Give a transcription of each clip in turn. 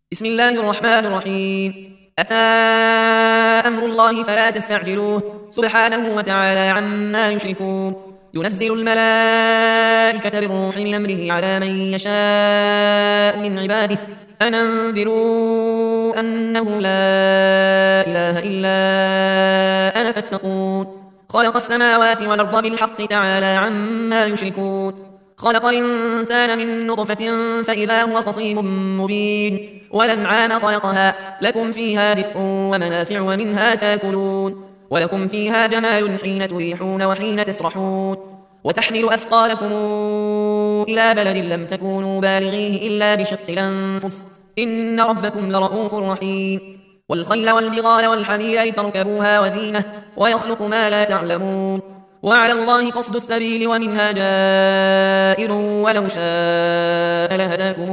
بسم الله الرحمن الرحيم. أتى أمر الله فلا تستعجلوه سبحانه وتعالى عما يشركون. ينزل الملائكة بالروح من أمره على من يشاء من عباده أن أنذروا أنه لا إله إلا أنا فاتقون. خلق السماوات والأرض بالحق تعالى عما يشركون. خلق الإنسان من نطفة فإذا هو خصيم مبين. والأنعام خلقها لكم فيها دفء ومنافع ومنها تاكلون. ولكم فيها جمال حين تريحون وحين تسرحون. وتحمل أثقالكم إلى بلد لم تكونوا بالغيه إلا بشق الأنفس إن ربكم لرؤوف رحيم. والخيل والبغال والحمير لتركبوها وزينة ويخلق ما لا تعلمون. وعلى الله قصد السبيل ومنها جائر ولو شاء لهداكم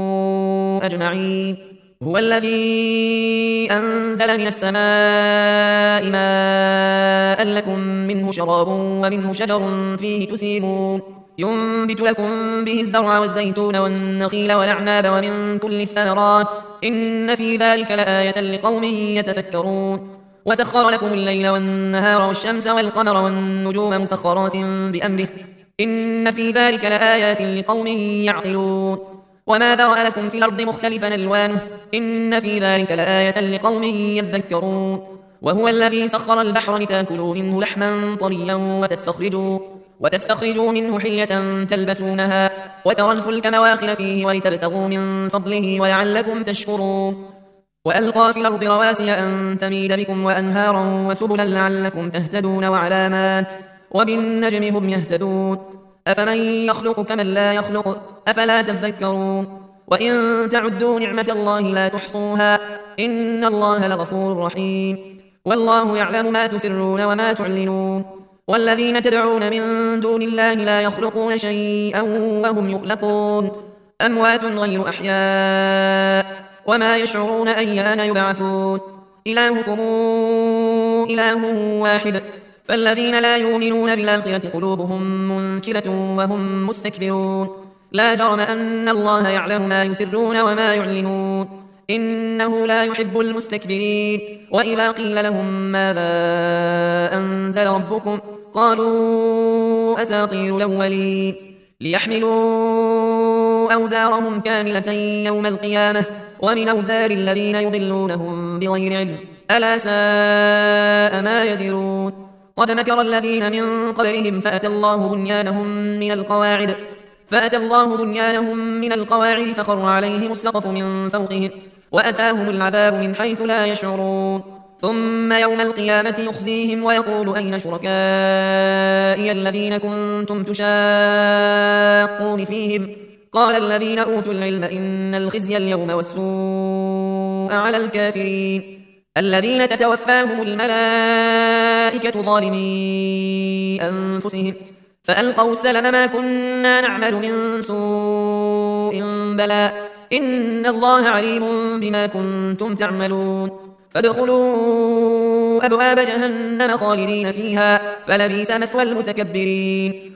أجمعين. هو الذي أنزل من السماء ماء لكم منه شراب ومنه شجر فيه تسيمون. ينبت لكم به الزرع والزيتون والنخيل والأعناب ومن كل الثمرات إن في ذلك لآية لقوم يتفكرون. وسخر لكم الليل والنهار والشمس والقمر والنجوم مسخرات بأمره إن في ذلك لآيات لقوم يعقلون. وما ذرأ لكم في الأرض مختلفا ألوانه إن في ذلك لآية لقوم يذكرون. وهو الذي سخر البحر لتاكلوا منه لحما طريا وتستخرجوا منه حلية تلبسونها وترى الفلك مواخر فيه ولتبتغوا من فضله ولعلكم تشكرون. وألقى في الأرض رواسي أن تميد بكم وأنهارا وسبلا لعلكم تهتدون وعلامات وبالنجم هم يهتدون. أفمن يخلق كمن لا يخلق أفلا تذكرون. وإن تعدوا نعمة الله لا تحصوها إن الله لغفور رحيم. والله يعلم ما تسرون وما تعلنون. والذين تدعون من دون الله لا يخلقون شيئا وهم يخلقون أموات غير أحياء وما يشعرون أيان يبعثون. إلهكم إله واحد فالذين لا يؤمنون بالآخرة قلوبهم منكرة وهم مستكبرون. لا جرم أن الله يعلم ما يسرون وما يعلنون إنه لا يحب المستكبرين. وإذا قيل لهم ماذا أنزل ربكم قالوا أساطير الأولين ليحملوا أوزارهم كاملة يوم القيامة ومن أوزار الذين يضلونهم بغير علم ألا ساء ما يزرون. قد مكر الذين من قبلهم فأتى الله بنيانهم من القواعد فخر عليهم السقف من فوقهم وأتاهم العذاب من حيث لا يشعرون. ثم يوم القيامة يخزيهم ويقول أين شركائي الذين كنتم تشاقون فيهم قال الذين أوتوا العلم إن الخزي اليوم والسوء على الكافرين الذين تتوفاهم الملائكة ظالمي أنفسهم فألقوا السلم ما كنا نعمل من سوء بلى إن الله عليم بما كنتم تعملون. فادخلوا أبواب جهنم خالدين فيها فلبئس مثوى المتكبرين.